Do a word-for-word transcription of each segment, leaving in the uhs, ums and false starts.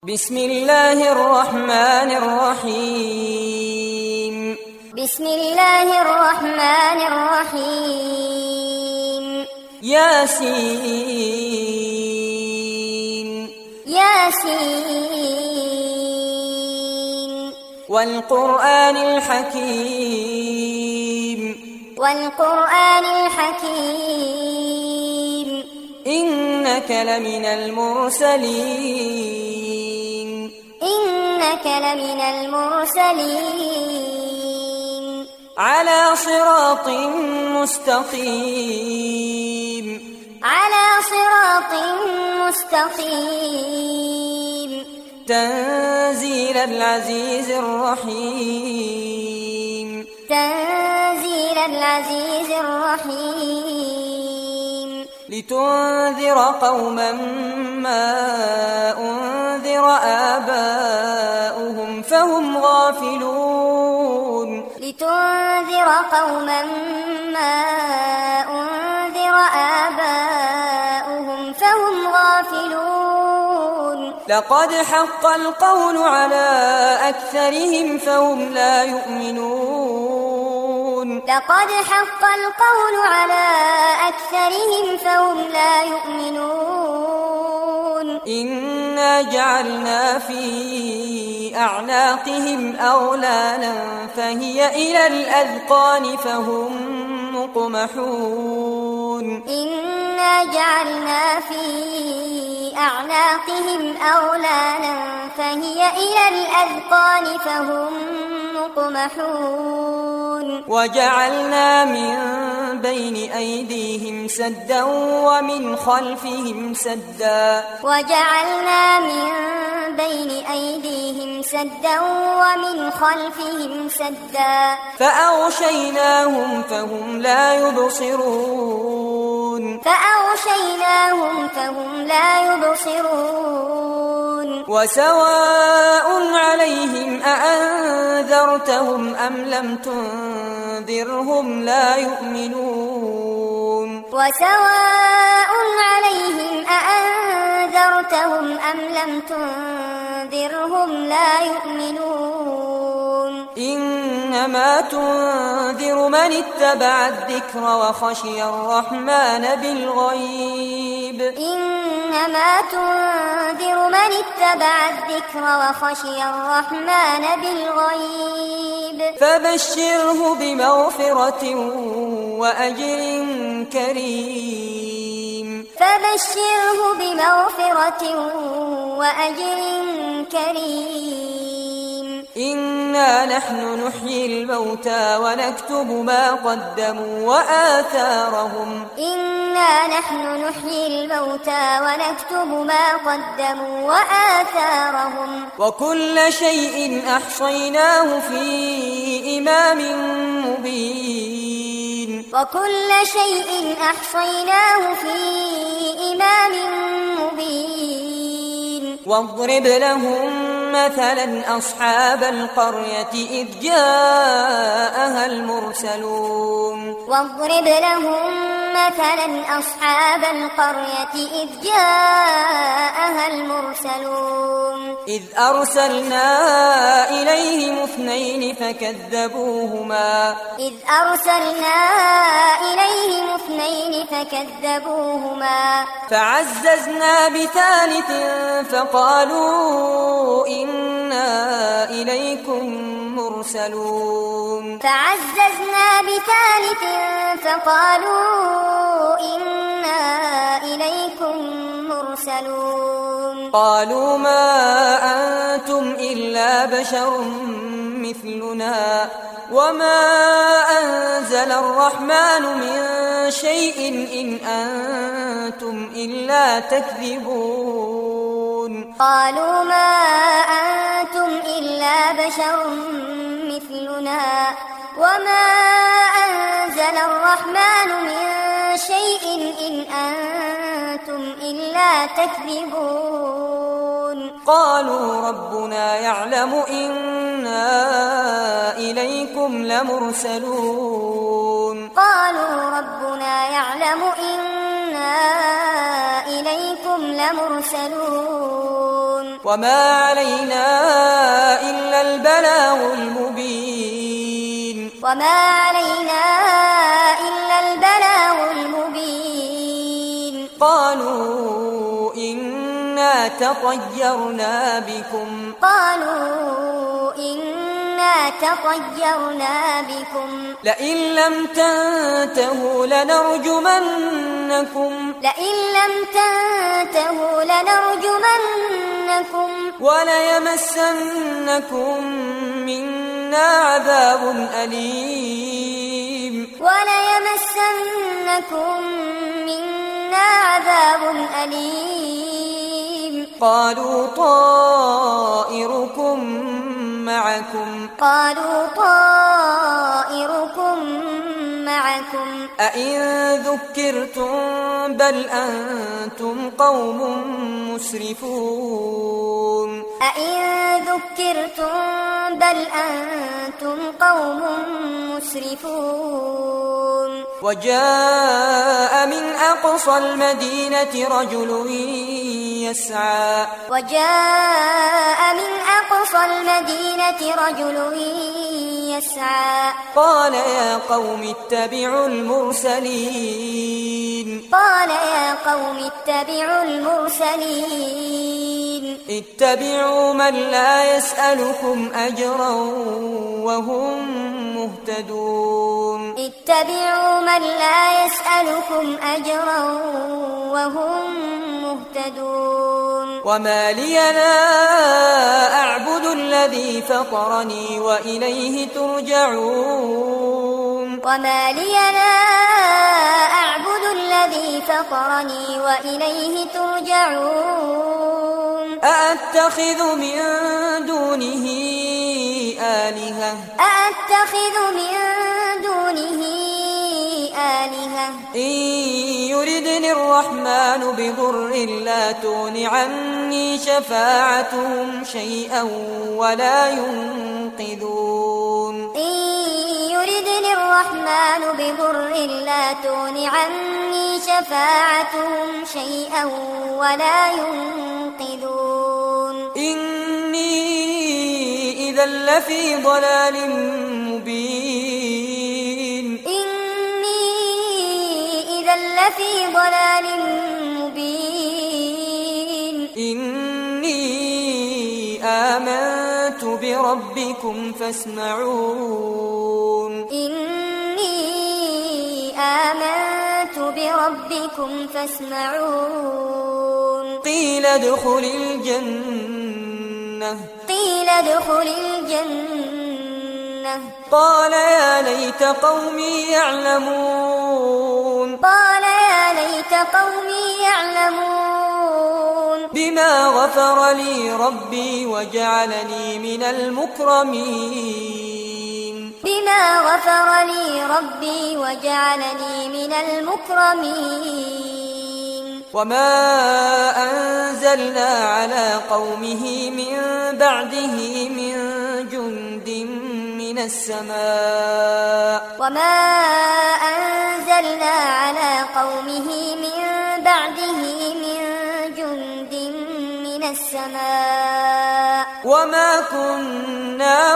بسم الله الرحمن الرحيم بسم الله الرحمن الرحيم ياسين ياسين والقرآن الحكيم والقرآن الحكيم إنك لمن المرسلين إنك لمن المرسلين على صراط مستقيم على صراط مستقيم تنزيل العزيز الرحيم تنزيل العزيز الرحيم لتنذر قوما ما أنذر آباؤهم فهم غافلون لتنذر قوما ما أنذر آباؤهم فهم غافلون لقد حق القول على أكثرهم فهم لا يؤمنون لقد حق القول على أكثرهم فهم لا يؤمنون إنا جعلنا في أعناقهم أغلالا فهي إلى الأذقان فهم مقمحون إنا جعلنا في أعناقهم أغلالا فهي إلى الأذقان فهم مقمحون وجعلنا من بين أيديهم سدا ومن خلفهم سدا وجعلنا من بين أيديهم سدا ومن خلفهم سدا فأغشيناهم فهم لا يبصرون فأغشيناهم فهم لا يبصرون وسواء عليهم أأنذرتهم أم لم تنذرهم لا يؤمنون وسواء عليهم أأنذرتهم أم لم تنذرهم لا يؤمنون إنما تنذر من اتبع الذكر وخشي الرحمن بالغيب إنما تنذر من اتبع الذكر وخشي الرحمن بالغيب فبشره بمغفرة وأجر كريم فبشره بمغفرة وأجر كريم إنا نحن نحيي الموتى ونكتب ما قدموا وآثارهم إنا نحن نحيي الموتى ونكتب ما قدموا وآثارهم وكل شيء أحصيناه في إمام مبين وكل شيء أحصيناه في إمام مبين واضرب لهم مثلا أصحاب القرية إذ جاءها المرسلون واضرب لهم مثلا أصحاب القرية إذ جاءها المرسلون إذ أرسلنا إليهم اثنين فكذبوهما إذ أرسلنا إليهم اثنين فكذبوهما فعززنا بثالث فقالوا إنا إليكم مرسلون فعززنا بثالث فقالوا إنا إليكم مرسلون قالوا ما أنتم إلا بشر مثلنا وما أنزل الرحمن من شيء إن أنتم إلا تكذبون قالوا ما أنتم إلا بشر مثلنا وما أنزل الرحمن من شيء إن أنتم إلا تكذبون قالوا ربنا يعلم إنا إليكم لمرسلون قالوا ربنا يعلم إنا إليكم لمرسلون وما علينا إلا البلاغ المبين وما علينا إلا البلاغ المبين قالوا إنا تطيرنا بكم قالوا إنا تطيرنا بكم لئن لم تنتهوا لنرجمنكم لئن لم تنتهوا لنرجمنكم وليمسنكم منا عذاب أليم وليمسنكم منا عذاب أليم قالوا طائركم معكم قالوا طائركم معكم أئن ذكرتم بل أنتم قوم مسرفون أئن ذكرتم بل أنتم قوم مسرفون وجاء من أقصى المدينة رجل يسعى وجاء من أقصى المدينة رجل يسعى قال يا قوم اتبعوا المرسلين قال يا قوم اتبعوا المرسلين اتبعوا من لا يسألكم أجرا وهم مهتدون اتبعوا من لا يسألكم أجرا وهم مهتدون وما لي لا أعبد الذي فطرني وإليه ترجعون وما لي لا أعبد الذي فطرني وإليه ترجعون أأتخذ من دونه آلهة أأتخذ من دونه آلهة إن يردني الرحمن بضر لا تغن عني شفاعتهم شيئا ولا ينقذون إن يردني الرحمن بضر لا تغن عني شفاعتهم شيئا ولا ينقذون إني إذا لفي ضلال مبين إني إذا لفي ضلال مبين إني آمنت بربكم فاسمعون إني آمنت بربكم فاسمعون قيل ادخل الجنة قيل ادخل الجنة قال يا ليت قومي يعلمون قال يا ليت قومي يعلمون بما غفر لي ربي وجعلني من المكرمين بما غفر لي ربي وجعلني من المكرمين وما أنزلنا على قومه من بعده من جند من السماء وما أنزلنا على قومه من بعده من جند من السماء وما كنا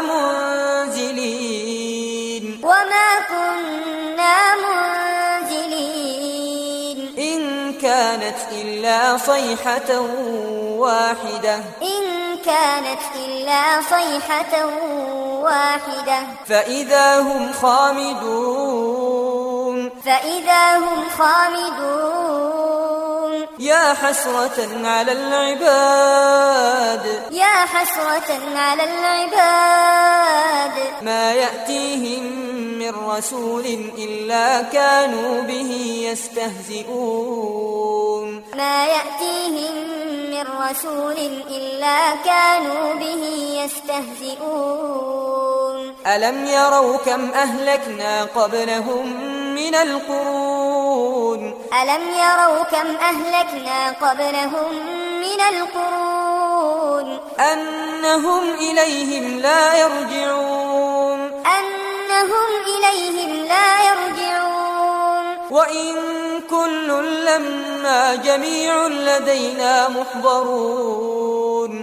منزلين وما كنا منزلين إن كانت إلا صيحة واحدة إن كانت إلا صيحة واحدة فإذا هم خامدون فإذا هم خامدون يا حسرة على العباد يا حسرة على العباد ما يأتيهم من رسول إلا كانوا به يستهزئون ما يأتيهم من رسول إلا كانوا به يستهزئون ألم يروا كم أهلكنا قبلهم من القرون ألم يروا كم أهلكنا قبلهم من القرون أنهم إليهم لا يرجعون أنهم إليهم لا يرجعون وإن كل لما جميع لدينا محضرون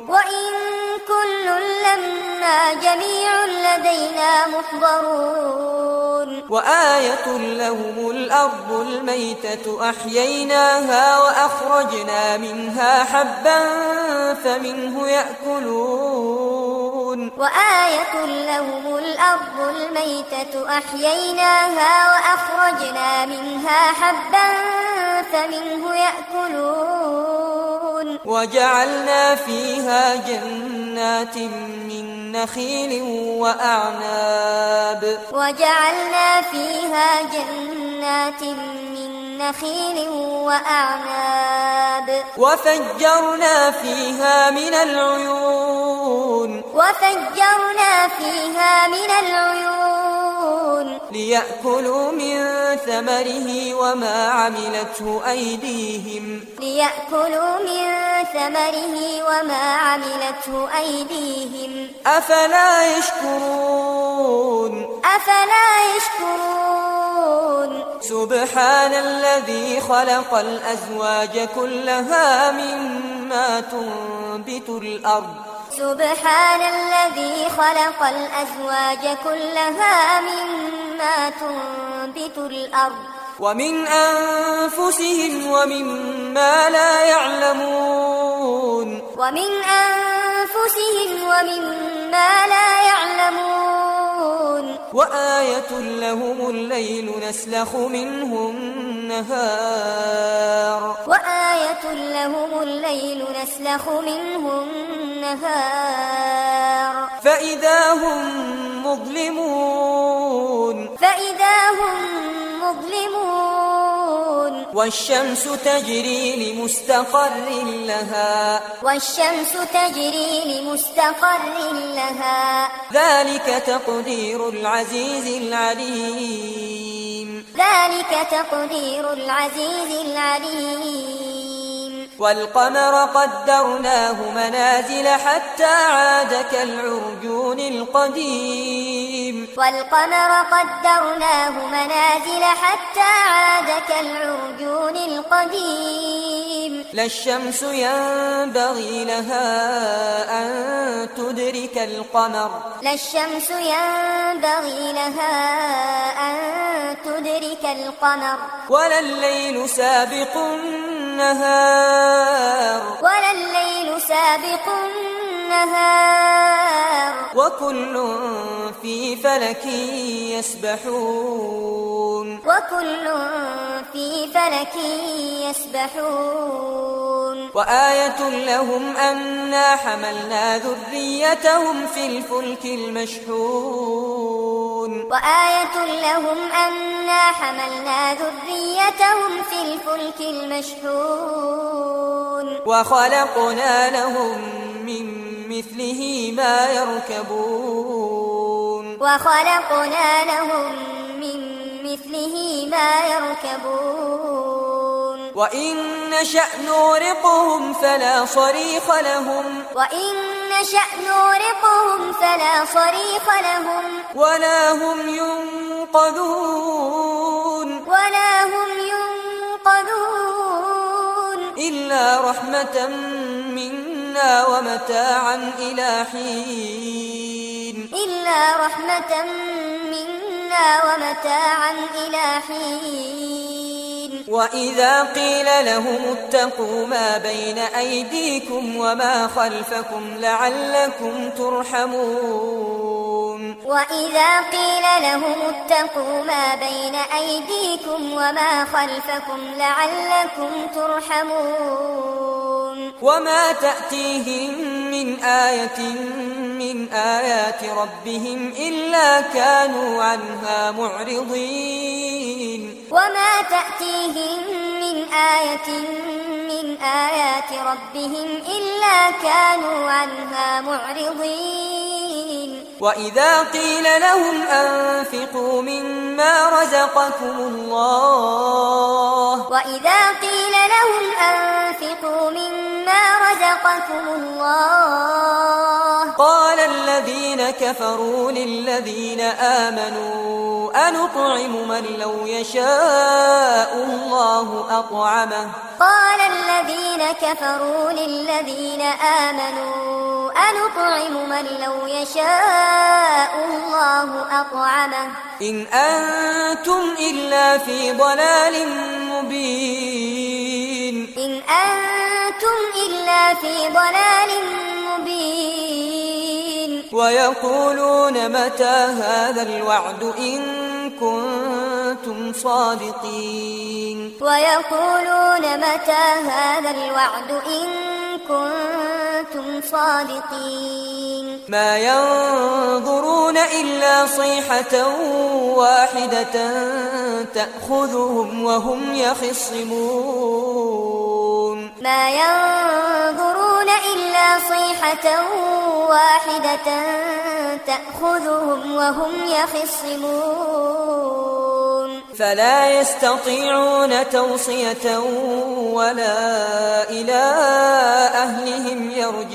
وإن كل لما جميع لدينا محضرون وآية لهم الأرض الميتة أحييناها وأخرجنا منها حبا فمنه يأكلون وآية لهم الأرض الميتة أحييناها وأخرجنا منها حبا فمنه يأكلون وجعلنا فيها جنات من نخيل وأعناب وجعلنا فيها جنات من نخيل وأعناب وفجرنا فيها من العيون وفجرنا فيها من العيون ليأكلوا من ثمره وما عملته أيديهم ليأكلوا من ثمره وما عملته أيديهم أفلا يشكرون أفلا يشكرون سبحان الذي خلق الأزواج كلها مما تنبت الأرض سبحان الذي خلق الأزواج كلها مما تنبت الأرض ومن أنفسهم ومما لا يعلمون ومن أنفسهم ومما لا يعلمون وآية لهم الليل نسلخ منه النهار وآية لهم الليل نسلخ منه النهار فإذا هم مظلمون فإذا هم مظلمون والشمس تجري لمستقر لها والشمس تجري لمستقر لها ذلك تقدير العزيز العليم ذلك تقدير العزيز العليم والقمر قدرناه منازل حتى عاد كالعرجون القديم والقمر قدرناه منازل حتى عاد كالعرجون القديم لا الشمس ينبغي لها أن تدرك القمر لا الشمس ينبغي لها أن تدرك القمر ولا الليل سابق النهار ولا الليل سابق النهار وكل في فلك يسبحون وكل في فلك يسبحون وآية لهم أنا حملنا ذريتهم في الفلك المشحون وآية لهم أنا حملنا ذريتهم في الفلك المشحون وخلقنا لهم من مثله ما يركبون وخلقنا لهم من مثله ما يركبون وإن نشأ نغرقهم فلا صريخ لهم وإن نشأ نغرقهم فلا صريخ لهم ولا هم ينقذون ولا هم ينقذون إلا رحمة منا ومتاعا إلى حين إلا رحمة منا ومتاعا إلى حين وإذا قيل لهم اتقوا ما بين أيديكم وما خلفكم لعلكم ترحمون وإذا قيل لهم اتقوا ما بين أيديكم وما خلفكم لعلكم ترحمون وما تأتيهم من آية من آيات ربهم إلا كانوا عنها معرضين وما تأتيهم من آية من آيات ربهم إلا كانوا عنها معرضين وإذا قيل لهم أنفقوا مما رزقكم الله وإذا قيل لهم أنفقوا مما رزقكم الله قال الذين كفروا للذين آمنوا أنطعم من لو يشاء الله أطعمه قال الذين كفروا للذين آمنوا أنطعم من لو يشاء الله أطعمه إن أنتم إلا في ضلال مبين إن أنتم إلا في ضلال مبين ويقولون متى هذا الوعد إن كنتم صادقين ويقولون متى هذا الوعد إن كنتم صادقين ما ينظرون إلا صيحة واحدة تأخذهم وهم يخصمون ما ينظرون إلا صيحة واحدة تأخذهم وهم يخصمون فلا يستطيعون توصية ولا إلى أهلهم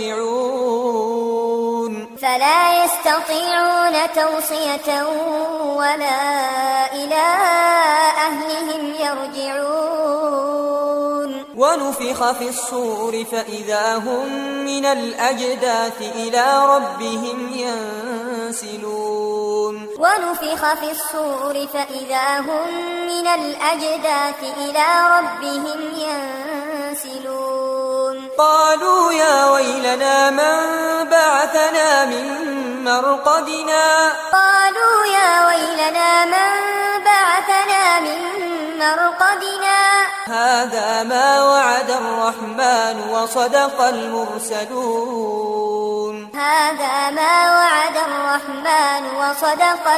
يرجعون فلا يستطيعون توصية ولا إلى أهلهم يرجعون ونفخ في الصور فإذا هم من الأجداث إلى ربهم ينسلون ونفخ في الصور فإذا هم من الأجداث إلى ربهم ينسلون قالوا يا ويلنا من بعثنا من مرقدنا قالوا يا ويلنا من بعثنا من مرقدنا هذا ما وعد الرحمن وصدق المرسلون هذا ما وعد الرحمن وصدق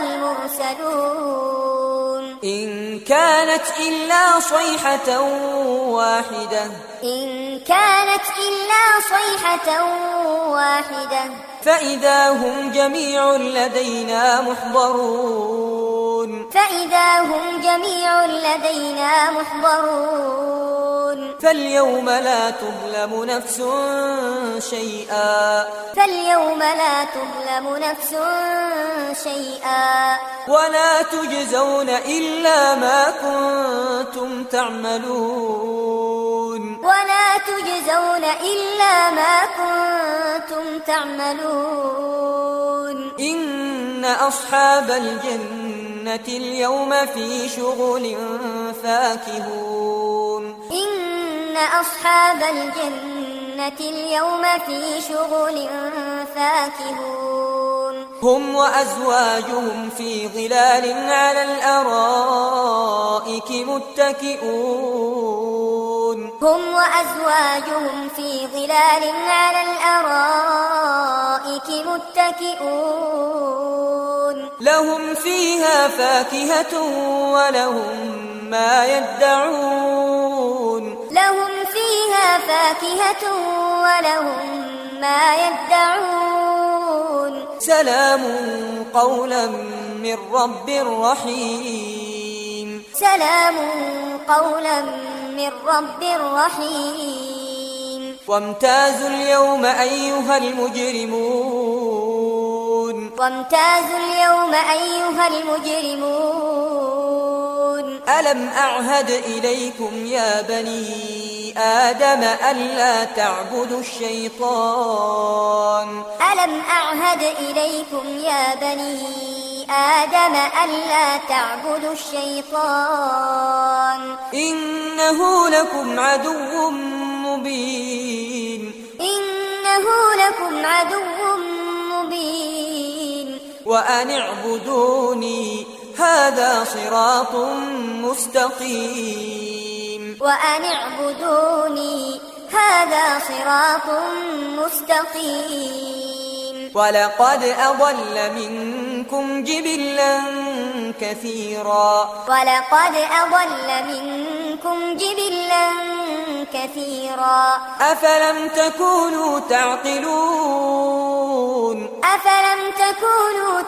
المرسلون إن كانت إلا صيحة واحدة إن كانت إلا صيحة واحدة فإذا هم جميع لدينا محضرون فإذا هم جميع لدينا محضرون فاليوم لا تظلم نفس شيئا فاليوم لا تظلم نفس شيئا ولا تجزون إلا ما كنتم تعملون ولا تجزون إلا ما كنتم تعملون إن أصحاب الجنة اليوم في شغل فاكهون إن أصحاب الجنة اليوم في شغل فاكهون هم وأزواجهم في ظلال على الأرائك متكئون هم وأزواجهم في ظلال على الأرائك متكئون لهم فيها فاكهة ولهم ما يدعون لهم فيها فاكهة ولهم ما يدعون سلام قولا من رب رحيم سلام قولا من رب رحيم وامتازوا اليوم أيها المجرمون وامتازوا اليوم أيها المجرمون ألم أعهد إليكم يا بني آدم ألا تعبدوا الشيطان ألم أعهد إليكم يا بني آدم ألا تعبدوا الشيطان إنه لكم عدو مبين إنه لكم عدو مبين وأن اعبدوني هذا صراط مستقيم وأن اعبدوني هذا صراط مستقيم ولقد أضل منكم جبلا كثيرا ولقد أضل منكم جبلا كثيرا أفلم تكونوا تعقلون أفلم تكونوا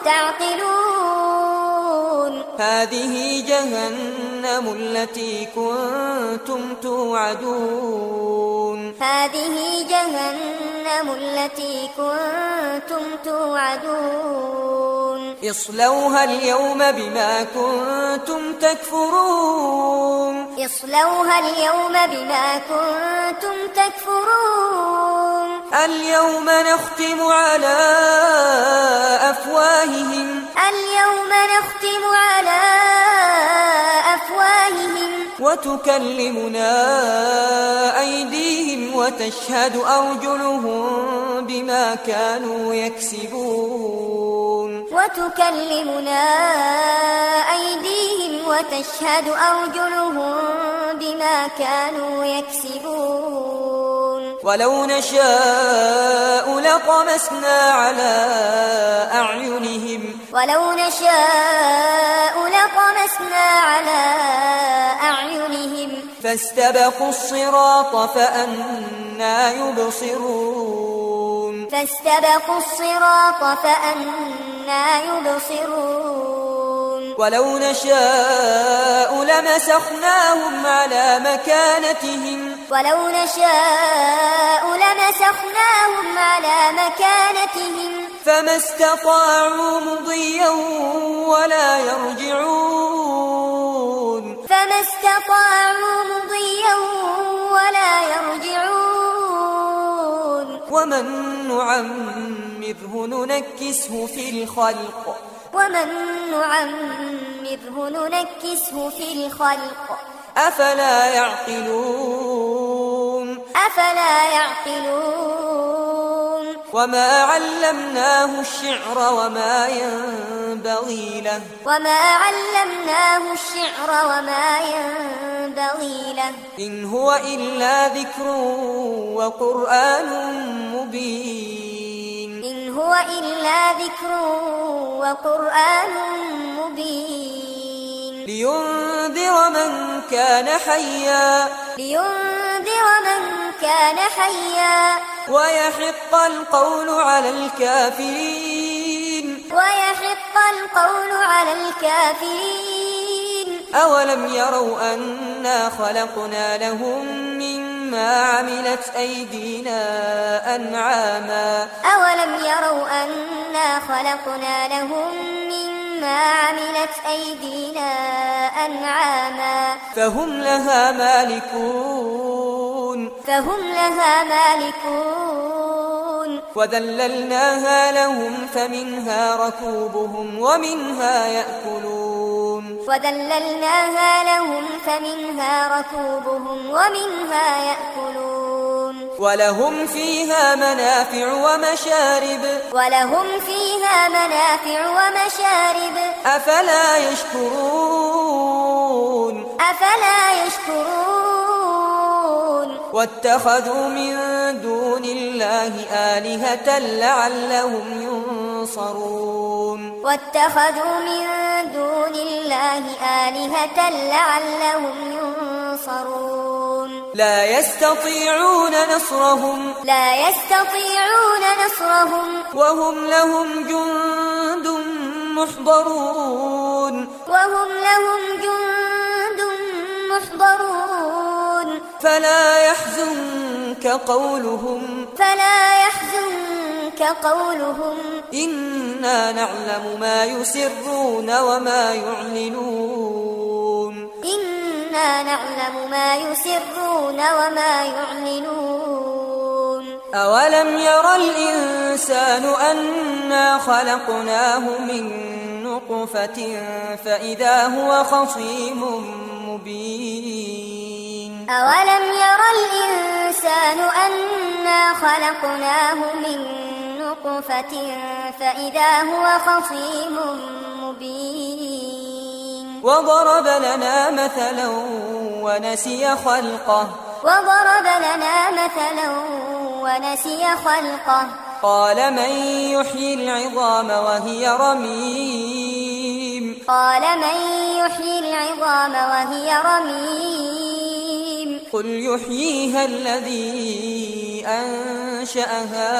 تعقلون هذه جهنم التي كنتم توعدون هذه جهنم التي كنتم توعدون اصلوها اليوم بما كنتم تكفرون اصلوها اليوم بما كنتم تكفرون اليوم نختم على أفواههم اليوم نختم على أفواههم وتكلمنا أيديهم وتشهد أرجلهم بما كانوا يكسبون وتكلمنا أيديهم وتشهد أرجلهم بما كانوا يكسبون ولو نشاء لطمسنا على أعينهم ولو نشاء لطمسنا على أعينهم فاستبقوا الصراط فأنى يبصرون فاستبقوا الصراط فأنى يبصرون ولو نشاء لمسخناهم على مكانتهم ولو نشاء لمسخناهم على مكانتهم فما استطاعوا مضيا ولا يرجعون فما استطاعوا مضيا ولا يرجعون ومن نعمره ننكسه في الخلق ومن نعمره ننكسه في الخلق أفلا يعقلون أفلا يعقلون وما علمناه الشعر وما ينبغي له وما علمناه الشعر وما ينبغي له إن هو إلا ذكر وقرآن مبين إن هو إلا ذكر وقرآن مبين لينذر من كان حيا لينذر من كان حيا ويحق القول على الكافرين ويحق القول على الكافرين أولم يروا أنا خلقنا لهم مما عملت أيدينا أنعاما أولم يروا أنا خلقنا لهم مما عملت أيدينا أنعاما فهم لها مالكون فهم لها مالكون وذللناها لهم فمنها ركوبهم ومنها يأكلون وذللناها لهم فمنها ركوبهم ومنها يأكلون ولهم فيها منافع ومشارب ولهم فيها منافع ومشارب أفلا يشكرون أفلا يشكرون واتخذوا من دون الله آلهة لعلهم ينصرون واتخذوا من دون الله آلهة لعلهم ينصرون لا يستطيعون نصرهم لا يستطيعون نصرهم وهم لهم جند محضرون وهم لهم جند محضرون فلا يحزنك قولهم فلا يحزنك قولهم إنا نعلم ما يسرون وما يعلنون إنا نعلم ما يسرون وما يعلنون أولم ير الإنسان أنا خلقناه من نطفة فإذا هو خصيم مبين أولم ير الإنسان أنا خلقناه من نطفة فإذا هو خصيم مبين وضرب لنا مثلا ونسي خلقه وضرب لنا مثلا ونسي خلقه قال من يحيي العظام وهي رميم قال من يحيي العظام وهي رميم قل يحييها الذي أنشأها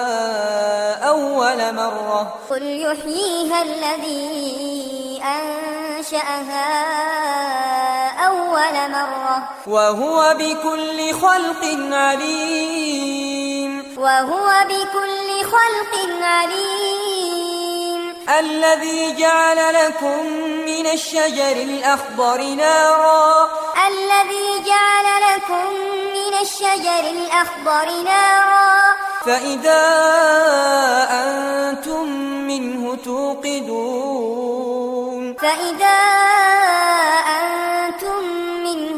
أول مرة قل يحييها الذي أنشأها أول مرة وهو بكل خلق عليم وهو بكل خلق عليم الذي جعل لكم من الشجر الأخضر نارا الذي جعل لكم من الشجر الأخضر نارا فإذا أنتم منه توقدون فإذا أنتم منه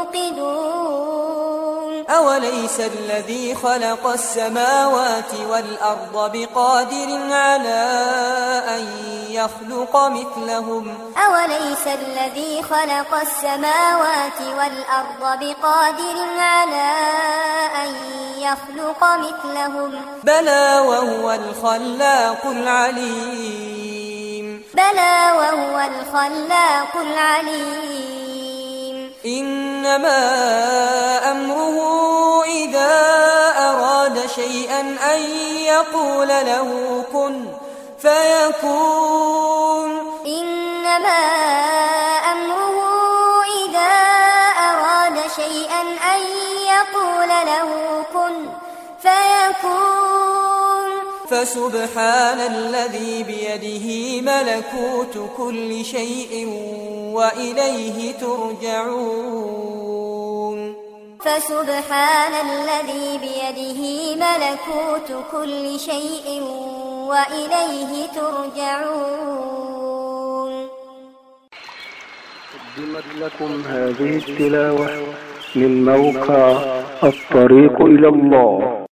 توقدون أوليس الذي خلق السماوات والأرض بقادر على أن يخلق مثلهم أوليس الذي خلق السماوات والأرض بقادر على أن يخلق مثلهم بلى وهو الخلاق العليم بلى وهو الخلاق العليم إنما أمره إذا أراد شيئا أن يقول له كن فيكون إنما أمره إذا أراد شيئا أن يقول له كن فيكون فسبحان الذي بيده ملكوت كل شيء وإليه ترجعون فسبحان الذي بيده ملكوت كل شيء وإليه ترجعون. قدمت لكم هذه التلاوة من موقع الطريق إلى الله.